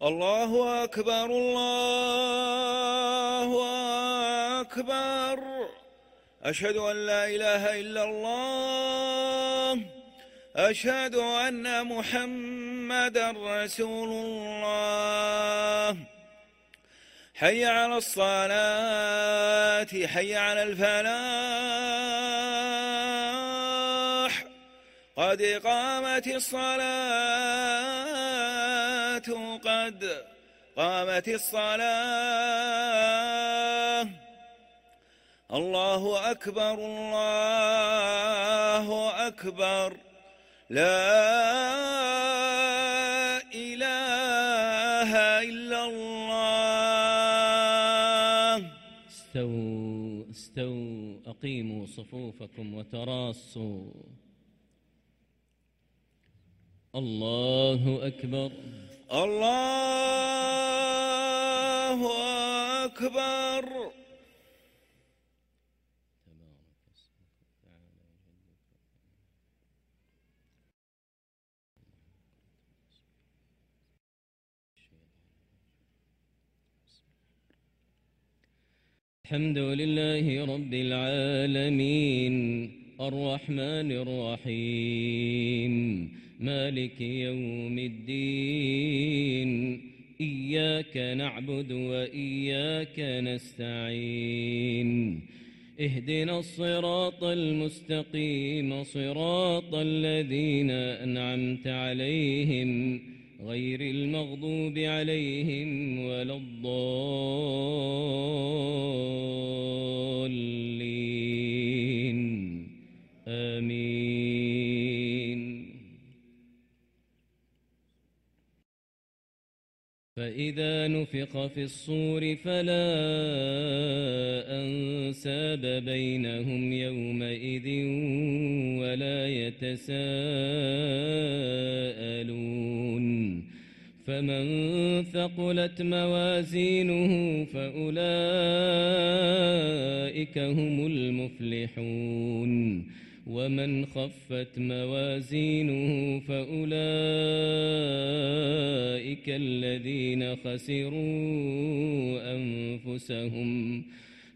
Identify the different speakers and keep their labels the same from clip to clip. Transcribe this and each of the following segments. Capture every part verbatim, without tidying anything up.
Speaker 1: الله أكبر الله أكبر. أشهد أن لا إله إلا الله. أشهد أن محمدا رسول الله. حي على الصلاة، حي على الفلاح، قد قامت الصلاة، قد قامت الصلاة. الله أكبر الله أكبر. لا إله إلا الله.
Speaker 2: استووا استووا أقيموا صفوفكم وتراصوا. الله أكبر
Speaker 1: الله أكبر.
Speaker 2: الحمد لله رب العالمين الرحمن الرحيم مالك يوم الدين. إياك نعبد وإياك نستعين. اهدنا الصراط المستقيم صراط الذين أنعمت عليهم غير المغضوب عليهم ولا الضالين. آمين. فإذا نفخ في الصور فلا أنساب بينهم يومئذ ولا يتساءلون. فمن ثقلت موازينه فأولئك هم المفلحون. ومن خفت موازينه فأولئك الذين خسروا أنفسهم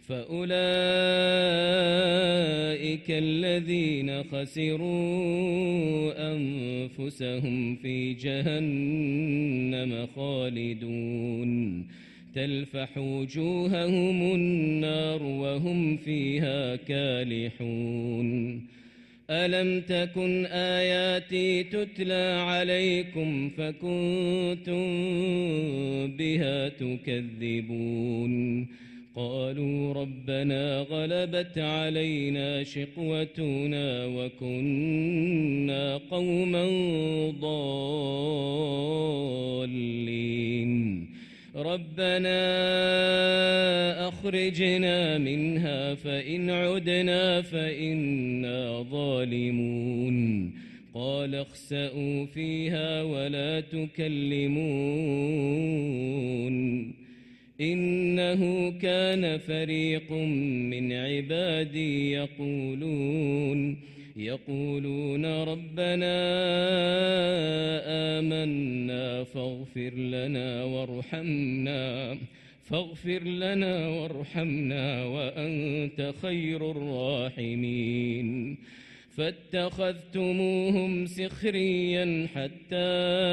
Speaker 2: فأولئك الذين خسروا أنفسهم في جهنم خالدون. تلفح وجوههم النار وهم فيها كالحون. ألم تكن آياتي تتلى عليكم فكنتم بها تكذبون. قالوا ربنا غلبت علينا شقوتنا وكنا قوما ضالين. ربنا أخرجنا منها فإن عدنا فإنا ظالمون. قال اخسئوا فيها ولا تكلمون. إنه كان فريق من عبادي يقولون يقولون ربنا آمنا فاغفر لنا وارحمنا فاغفر لنا وارحمنا وأنت خير الراحمين. فاتخذتموهم سخريا حتى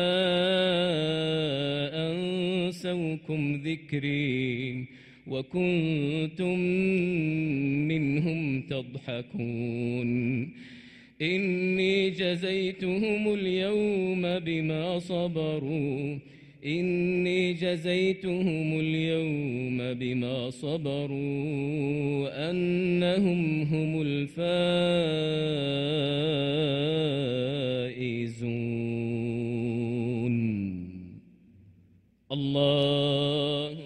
Speaker 2: أنسوكم ذكري وكنتم منهم تضحكون. إني جزيتهم اليوم بما صبروا إني جزيتهم اليوم بما صبروا أنهم هم الفائزون. الله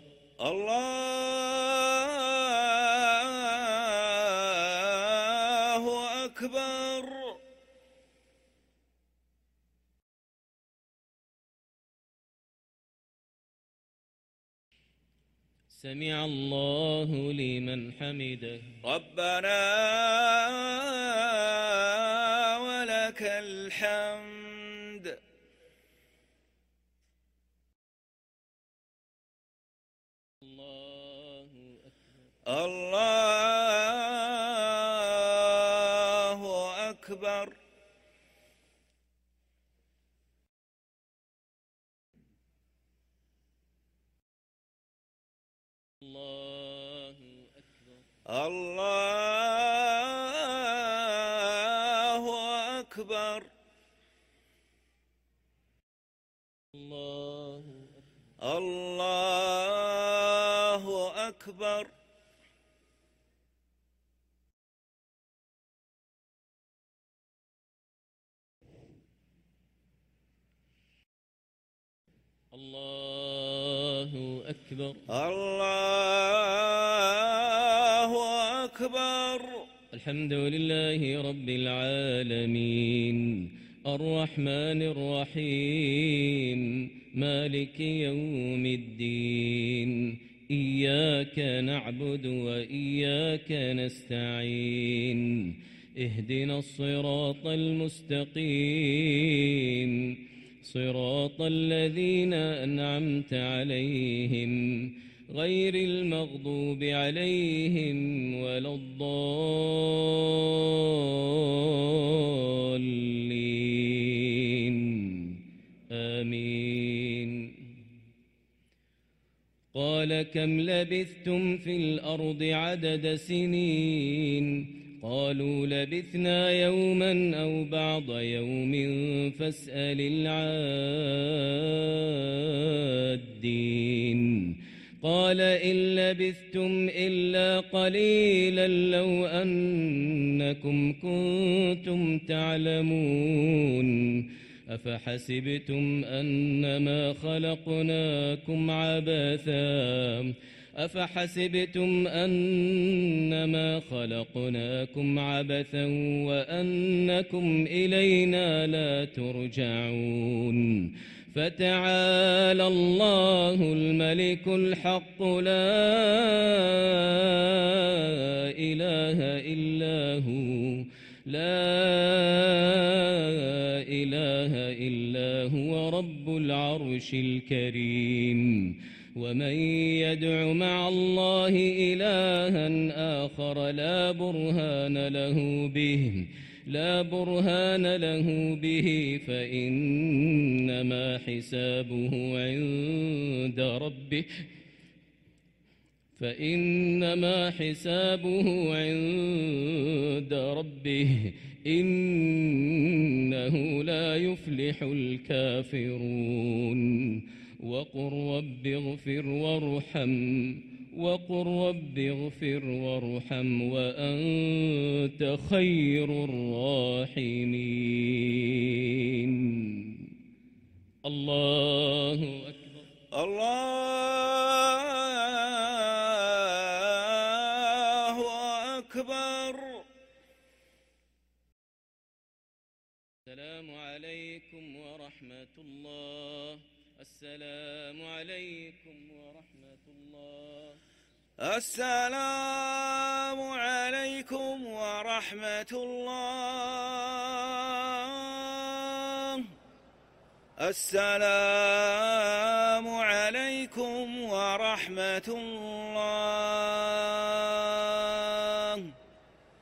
Speaker 1: الله أكبر.
Speaker 2: سمع الله لمن حمده.
Speaker 1: ربنا ولك الحمد. الله أكبر.
Speaker 2: الله أكبر.
Speaker 1: الله أكبر.
Speaker 2: الله
Speaker 1: الله أكبر.
Speaker 2: الله أكبر.
Speaker 1: الله أكبر.
Speaker 2: الحمد لله رب العالمين الرحمن الرحيم مالك يوم الدين إياك نعبد وإياك نستعين اهدنا الصراط المستقيم صراط الذين أنعمت عليهم غير المغضوب عليهم ولا الضالين آمين. قال كم لبثتم في الأرض عدد سنين قالوا لبثنا يوما أو بعض يوم فاسأل العادين. قال إن لبثتم إلا قليلا لو أنكم كنتم تعلمون أفحسبتم أنما خلقناكم عبثا أفحسبتم أنما خلقناكم عبثا وأنكم إلينا لا ترجعون فتعالى الله الملك الحق لا إله إلا هو لا إله إلا هو رب العرش الكريم. ومن يدع مع الله إلها آخر لا برهان له به لا برهان له به فإنما حسابه عند ربه فإنما حسابه عند ربه إنه لا يفلح الكافرون. وقل رب اغفر وارحم وقل رب اغفر وارحم وأنت خير الراحمين. الله أكبر.
Speaker 1: الله أكبر.
Speaker 2: السلام عليكم ورحمة الله. السلام عليكم ورحمة الله.
Speaker 1: السلام عليكم ورحمة الله. السلام عليكم ورحمة الله.